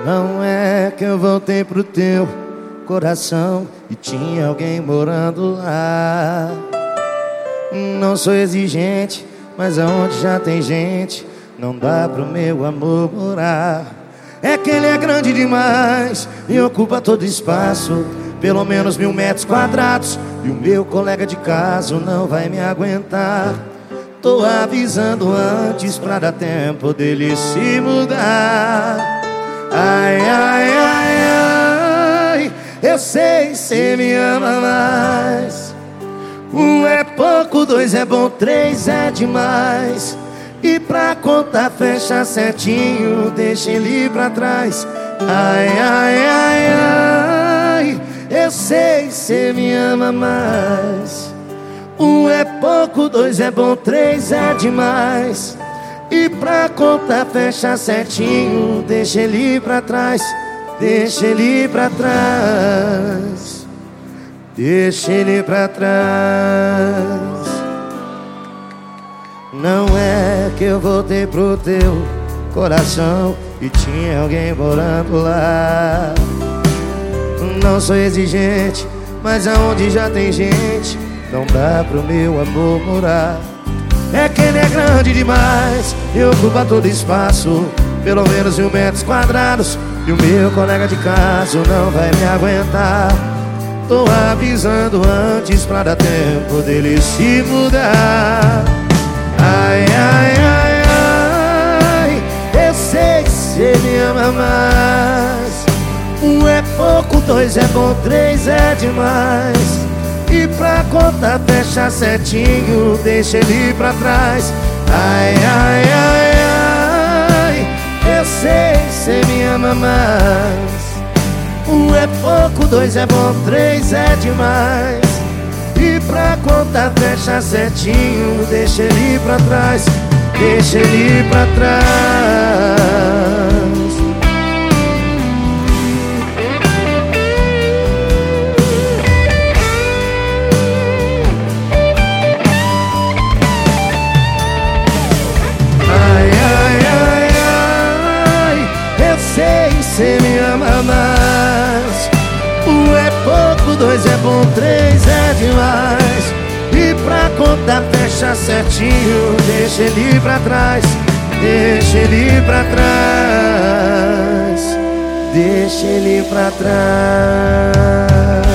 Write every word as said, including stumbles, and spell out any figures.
Não é que eu voltei pro teu coração e tinha alguém morando lá. Não sou exigente, mas aonde já tem gente, não dá pro meu amor morar. É que ele é grande demais e ocupa todo espaço, pelo menos mil metros quadrados, e o meu colega de caso não vai me aguentar. Tô avisando antes pra dar tempo dele se mudar. Ai, ai, ai, ai, eu sei, cê me ama mais. Um é pouco, dois é bom, três é demais. E pra contar fecha certinho, deixa ele pra trás. Ai, ai, ai, ai, eu sei, cê me ama mais. Um é pouco, dois é bom, três é demais. E pra contar fecha certinho, deixa ele pra trás. Deixa ele pra trás. Deixa ele pra trás. Não é que eu voltei pro teu coração e tinha alguém morando lá. Não sou exigente, mas aonde já tem gente, não dá pro meu amor morar. É que ele é grande demais e ocupa todo espaço, pelo menos mil metros quadrados, e o meu colega de caso não vai me aguentar. Tô avisando antes pra dar tempo dele se mudar. Ai, ai, ai, ai, eu sei que cê me ama mais. Um é pouco, dois é bom, três é demais. E pra contar fecha certinho, deixa ele pra trás. Ai, ai, ai, ai, eu sei, cê me ama mais. Um é pouco, dois é bom, três é demais. E pra contar fecha certinho, deixa ele pra trás. Deixa ele pra trás. Cê me ama mais. Um é pouco, dois é bom, três é demais. E pra contar fecha certinho, deixa ele pra trás. Deixa ele pra trás. Deixa ele pra trás.